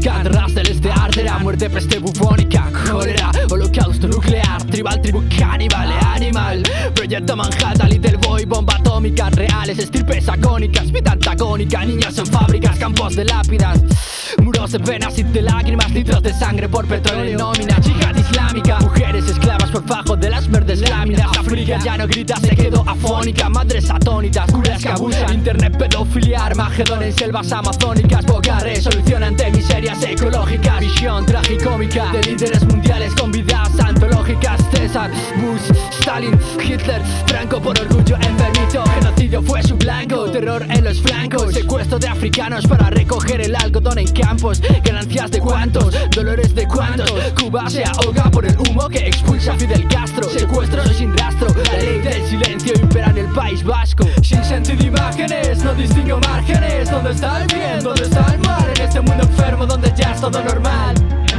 Coruscant, ras del este arderá, muerte, peste bubónica, cólera, holocausto nuclear, tribal, tribu caníbal, animal, proyecto Manhattan, Little Boy, bomba atómica, reales, estirpes agónicas, vida antagónica, niños en fábricas, campos de lápidas, muros de penas y de lágrimas, litros de sangre por petróleo, nómina, yihad islámica, mujeres esclavas por bajo de las verdes láminas, África ya no grita, se quedó afónica, madres atónitas, curas que abusan, internet, pedofilia, Armagedón en selvas amazónicas, poca resolución ante miserias ecológicas, visión tragicómica de líderes mundiales con vidas antológicas, César, Bush, Stalin, Hitler, Franco por orgullo enfermizo, genocidio fue su blanco, terror en los flancos, secuestro de africanos para recoger el algodón en campos, ganancias de cuántos, dolores de cuántos, Cuba se ahoga por el humo que expulsa Fidel Castro, secuestros sin rastro, la ley del silencio impera en el País Vasco, sin sentido de imágenes, no distingo márgenes, ¿dónde está el bien? ¿Dónde está el mal? En este mundo enfermo donde ya es todo normal.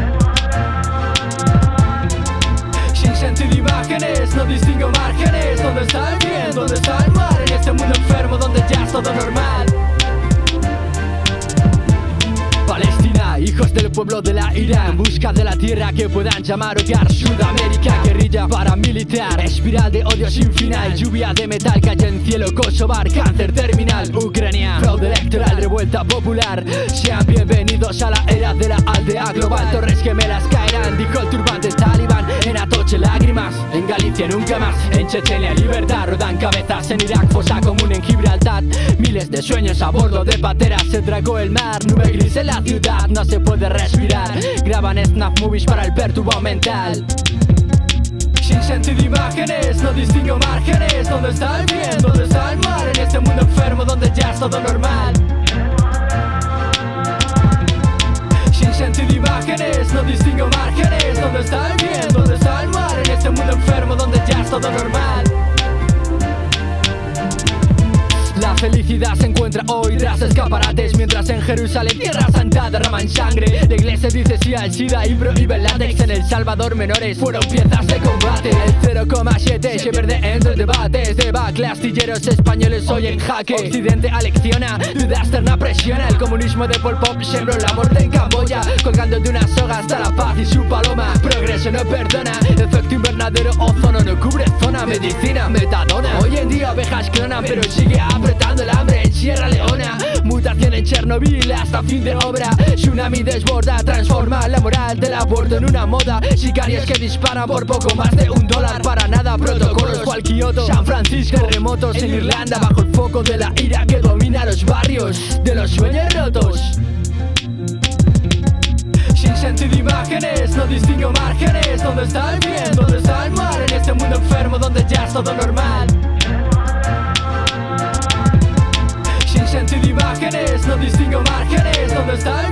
Sin sentido de imágenes, no distingo márgenes, ¿dónde está el bien? ¿Dónde está el mal? En este mundo enfermo donde ya es todo normal. Palestina, hijos del pueblo de la ira, en busca de la tierra que puedan llamar hogar. Sudamérica, guerrilla paramilitar, espiral de odio sin final, lluvia de metal cae en cielo, Kosovar, cáncer terminal. Ucrania, fraude electoral, revuelta popular. Sean bienvenidos a la era de la aldea global. Torres gemelas caerán, dijo el turbante talibán. En Atoche lágrimas, en Galicia nunca más. En Chechenia libertad, rodan cabezas. En Irak fosa común, en Gibraltar miles de sueños a bordo de pateras. Se tragó el mar, nube gris en la ciudad, no se puede respirar. Graban snap movies para el perturbo mental. Sin sentido de imágenes, no distingo márgenes, ¿dónde está el bien? ¿Dónde está el mal? En este mundo enfermo donde ya es todo normal. Sin sentido de imágenes, no distingo márgenes, ¿dónde está el bien? ¿Dónde está el mal? En este mundo enfermo donde ya es todo normal. La felicidad se encuentra hoy tras escaparates, mientras en Jerusalén, tierra santa, derraman sangre. La iglesia dice sí al SIDA y prohíbe el látex. En El Salvador menores fueron piezas de combate. El 0,7 se pierde entre debates. Debacle, astilleros españoles hoy en jaque. Occidente alecciona, duda externa presiona. El comunismo de Pol Pot sembró la muerte en Camboya, colgando de una soga hasta la paz y su paloma. Progreso no perdona, efecto invernadero, ozono no cubre zona. Medicina, metadona. Hoy en día ovejas clonan, pero sigue apretando el hambre en Sierra Leona. Mutación en Chernobyl hasta fin de obra. Tsunami desborda, transforma la moral del aborto en una moda. Sicarios que disparan por poco más de $1. Para nada, protocolos cual Kioto, San Francisco. Terremotos en Irlanda bajo el foco de la ira que domina los barrios de los sueños rotos. Sin sentido de imágenes, no distingo márgenes, ¿dónde está el bien? ¿Dónde está el mal? En este mundo enfermo donde ya es todo normal. Sin sentido de imágenes, no distingo márgenes, ¿dónde está el